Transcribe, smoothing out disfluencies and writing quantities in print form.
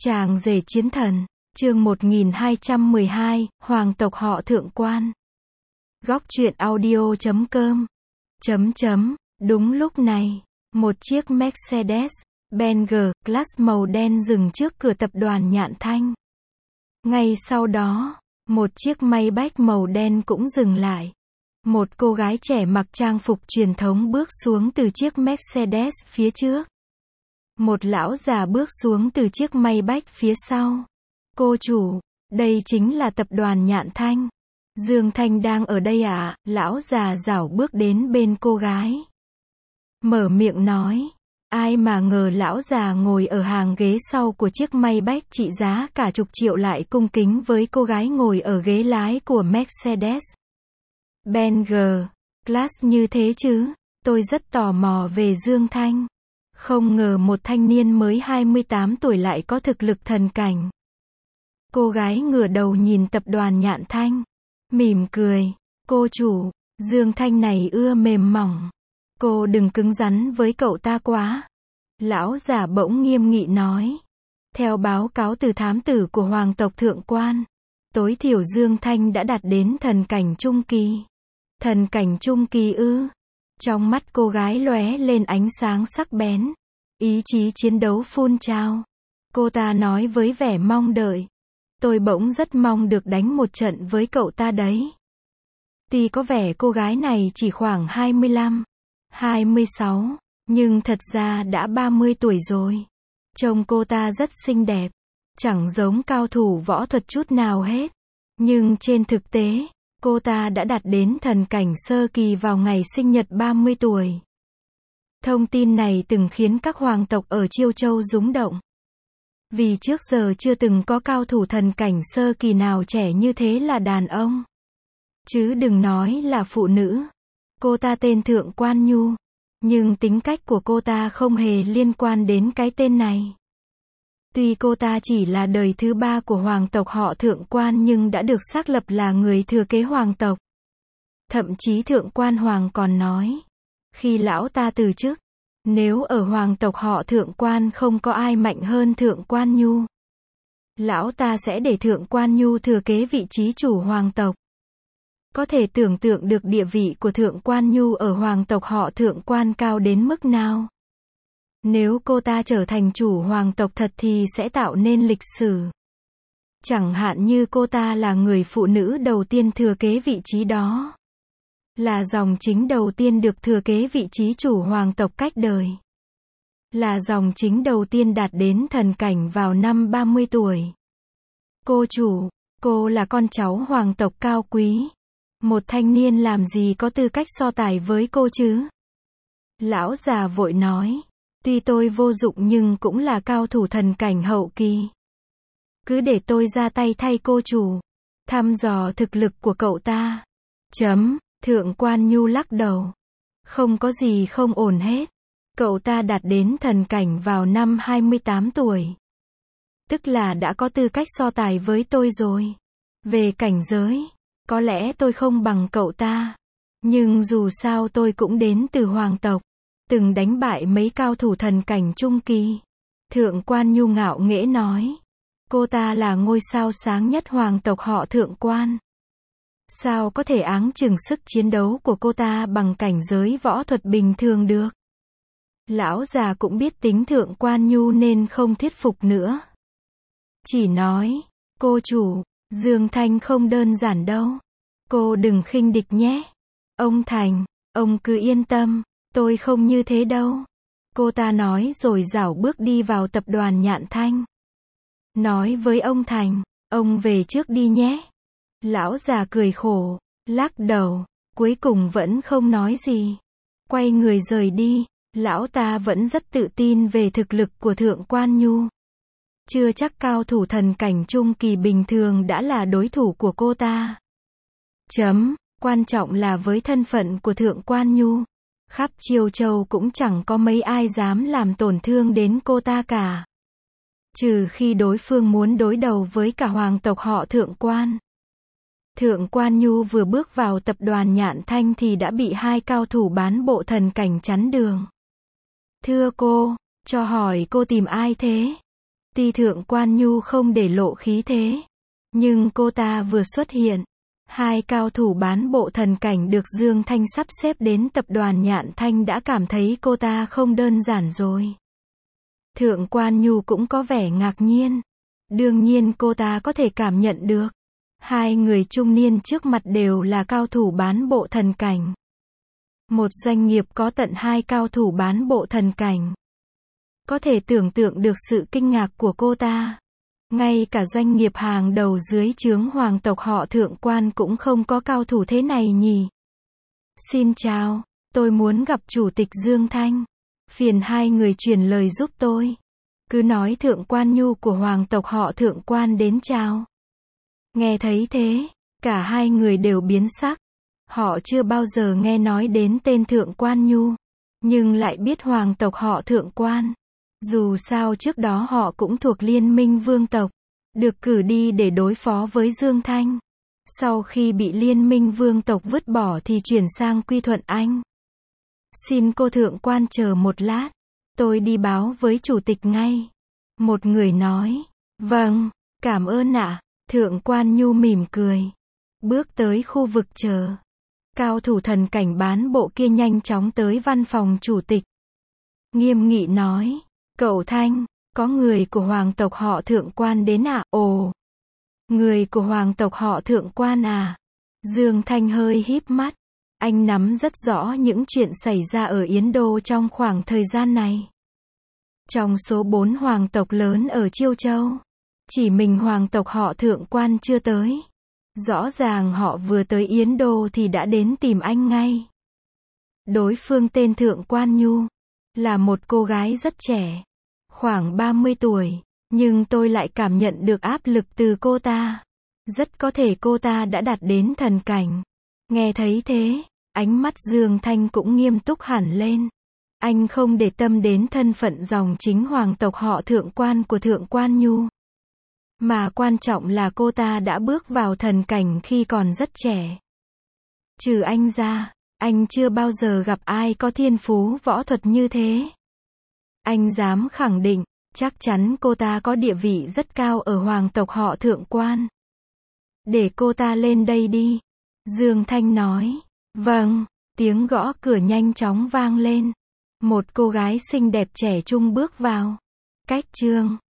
Chàng rể chiến thần, chương 1212, Hoàng tộc họ Thượng Quan. Góc truyện audio.com. Đúng lúc này, một chiếc Mercedes-Benz G-Class màu đen dừng trước cửa tập đoàn Nhạn Thanh. Ngay sau đó, một chiếc Maybach màu đen cũng dừng lại. Một cô gái trẻ mặc trang phục truyền thống bước xuống từ chiếc Mercedes phía trước. Một lão già bước xuống từ chiếc Maybach phía sau. Cô chủ, đây chính là tập đoàn Nhạn Thanh. Dương Thanh đang ở đây à? Lão già rảo bước đến bên cô gái. Mở miệng nói. Ai mà ngờ lão già ngồi ở hàng ghế sau của chiếc Maybach trị giá cả chục triệu lại cung kính với cô gái ngồi ở ghế lái của Mercedes Benz G-Class như thế chứ. Tôi rất tò mò về Dương Thanh. Không ngờ một thanh niên mới 28 tuổi lại có thực lực thần cảnh. Cô gái ngửa đầu nhìn tập đoàn Nhạn Thanh. Mỉm cười. Cô chủ, Dương Thanh này ưa mềm mỏng. Cô đừng cứng rắn với cậu ta quá. Lão già bỗng nghiêm nghị nói. Theo báo cáo từ thám tử của Hoàng tộc Thượng Quan, tối thiểu Dương Thanh đã đạt đến thần cảnh trung kỳ. Thần cảnh trung kỳ ư? Trong mắt cô gái lóe lên ánh sáng sắc bén. Ý chí chiến đấu phun trào. Cô ta nói với vẻ mong đợi. Tôi bỗng rất mong được đánh một trận với cậu ta đấy. Tuy có vẻ cô gái này chỉ khoảng 25, 26, nhưng thật ra đã 30 tuổi rồi. Trông cô ta rất xinh đẹp. Chẳng giống cao thủ võ thuật chút nào hết. Nhưng trên thực tế, cô ta đã đạt đến thần cảnh sơ kỳ vào ngày sinh nhật 30 tuổi. Thông tin này từng khiến các hoàng tộc ở Chiêu Châu rúng động. Vì trước giờ chưa từng có cao thủ thần cảnh sơ kỳ nào trẻ như thế là đàn ông. Chứ đừng nói là phụ nữ. Cô ta tên Thượng Quan Nhu. Nhưng tính cách của cô ta không hề liên quan đến cái tên này. Tuy cô ta chỉ là đời thứ 3 của hoàng tộc họ Thượng Quan nhưng đã được xác lập là người thừa kế hoàng tộc. Thậm chí Thượng Quan Hoàng còn nói. Khi lão ta từ chức, nếu ở hoàng tộc họ Thượng Quan không có ai mạnh hơn Thượng Quan Nhu, lão ta sẽ để Thượng Quan Nhu thừa kế vị trí chủ hoàng tộc. Có thể tưởng tượng được địa vị của Thượng Quan Nhu ở hoàng tộc họ Thượng Quan cao đến mức nào. Nếu cô ta trở thành chủ hoàng tộc thật thì sẽ tạo nên lịch sử. Chẳng hạn như cô ta là người phụ nữ đầu tiên thừa kế vị trí đó. Là dòng chính đầu tiên được thừa kế vị trí chủ hoàng tộc cách đời. Là dòng chính đầu tiên đạt đến thần cảnh vào năm 30 tuổi. Cô chủ, cô là con cháu hoàng tộc cao quý. Một thanh niên làm gì có tư cách so tài với cô chứ? Lão già vội nói. Tuy tôi vô dụng nhưng cũng là cao thủ thần cảnh hậu kỳ. Cứ để tôi ra tay thay cô chủ. Thăm dò thực lực của cậu ta. Thượng Quan Nhu lắc đầu. Không có gì không ổn hết. Cậu ta đạt đến thần cảnh vào năm 28 tuổi. Tức là đã có tư cách so tài với tôi rồi. Về cảnh giới, có lẽ tôi không bằng cậu ta. Nhưng dù sao tôi cũng đến từ hoàng tộc. Từng đánh bại mấy cao thủ thần cảnh trung kỳ. Thượng Quan Nhu ngạo nghễ nói. Cô ta là ngôi sao sáng nhất hoàng tộc họ Thượng Quan. Sao có thể áng chừng sức chiến đấu của cô ta bằng cảnh giới võ thuật bình thường được? Lão già cũng biết tính Thượng Quan Nhu nên không thuyết phục nữa. Chỉ nói, cô chủ, Dương Thanh không đơn giản đâu. Cô đừng khinh địch nhé. Ông Thành, ông cứ yên tâm, tôi không như thế đâu. Cô ta nói rồi rảo bước đi vào tập đoàn Nhạn Thanh. Nói với ông Thành, ông về trước đi nhé. Lão già cười khổ, lắc đầu, cuối cùng vẫn không nói gì. Quay người rời đi, lão ta vẫn rất tự tin về thực lực của Thượng Quan Nhu. Chưa chắc cao thủ thần cảnh trung kỳ bình thường đã là đối thủ của cô ta. Quan trọng là với thân phận của Thượng Quan Nhu, khắp Chiêu Châu cũng chẳng có mấy ai dám làm tổn thương đến cô ta cả. Trừ khi đối phương muốn đối đầu với cả hoàng tộc họ Thượng Quan. Thượng Quan Nhu vừa bước vào tập đoàn Nhạn Thanh thì đã bị hai cao thủ bán bộ thần cảnh chắn đường. Thưa cô, cho hỏi cô tìm ai thế? Tuy Thượng Quan Nhu không để lộ khí thế, nhưng cô ta vừa xuất hiện, hai cao thủ bán bộ thần cảnh được Dương Thanh sắp xếp đến tập đoàn Nhạn Thanh đã cảm thấy cô ta không đơn giản rồi. Thượng Quan Nhu cũng có vẻ ngạc nhiên. Đương nhiên cô ta có thể cảm nhận được. Hai người trung niên trước mặt đều là cao thủ bán bộ thần cảnh. Một doanh nghiệp có tận hai cao thủ bán bộ thần cảnh. Có thể tưởng tượng được sự kinh ngạc của cô ta. Ngay cả doanh nghiệp hàng đầu dưới trướng hoàng tộc họ Thượng Quan cũng không có cao thủ thế này nhỉ. Xin chào, tôi muốn gặp Chủ tịch Dương Thanh. Phiền hai người truyền lời giúp tôi. Cứ nói Thượng Quan Nhu của hoàng tộc họ Thượng Quan đến chào. Nghe thấy thế, cả hai người đều biến sắc. Họ chưa bao giờ nghe nói đến tên Thượng Quan Nhu, nhưng lại biết hoàng tộc họ Thượng Quan. Dù sao trước đó họ cũng thuộc Liên minh vương tộc, được cử đi để đối phó với Dương Thanh. Sau khi bị Liên minh vương tộc vứt bỏ thì chuyển sang Quy Thuận Anh. Xin cô Thượng Quan chờ một lát, tôi đi báo với chủ tịch ngay. Một người nói, vâng, cảm ơn ạ. Thượng Quan Nhu mỉm cười, bước tới khu vực chờ. Cao thủ thần cảnh bán bộ kia nhanh chóng tới văn phòng chủ tịch. Nghiêm nghị nói, cậu Thanh, có người của hoàng tộc họ Thượng Quan đến à? Ồ, người của hoàng tộc họ Thượng Quan à? Dương Thanh hơi híp mắt. Anh nắm rất rõ những chuyện xảy ra ở Yến Đô trong khoảng thời gian này. Trong số 4 hoàng tộc lớn ở Chiêu Châu, chỉ mình hoàng tộc họ Thượng Quan chưa tới. Rõ ràng họ vừa tới Yến Đô thì đã đến tìm anh ngay. Đối phương tên Thượng Quan Nhu, là một cô gái rất trẻ, khoảng 30 tuổi, nhưng tôi lại cảm nhận được áp lực từ cô ta. Rất có thể cô ta đã đạt đến thần cảnh. Nghe thấy thế, ánh mắt Dương Thanh cũng nghiêm túc hẳn lên. Anh không để tâm đến thân phận dòng chính hoàng tộc họ Thượng Quan của Thượng Quan Nhu. Mà quan trọng là cô ta đã bước vào thần cảnh khi còn rất trẻ. Trừ anh ra, anh chưa bao giờ gặp ai có thiên phú võ thuật như thế. Anh dám khẳng định, chắc chắn cô ta có địa vị rất cao ở hoàng tộc họ Thượng Quan. Để cô ta lên đây đi. Dương Thanh nói. Vâng, tiếng gõ cửa nhanh chóng vang lên. Một cô gái xinh đẹp trẻ trung bước vào. Cách Trương.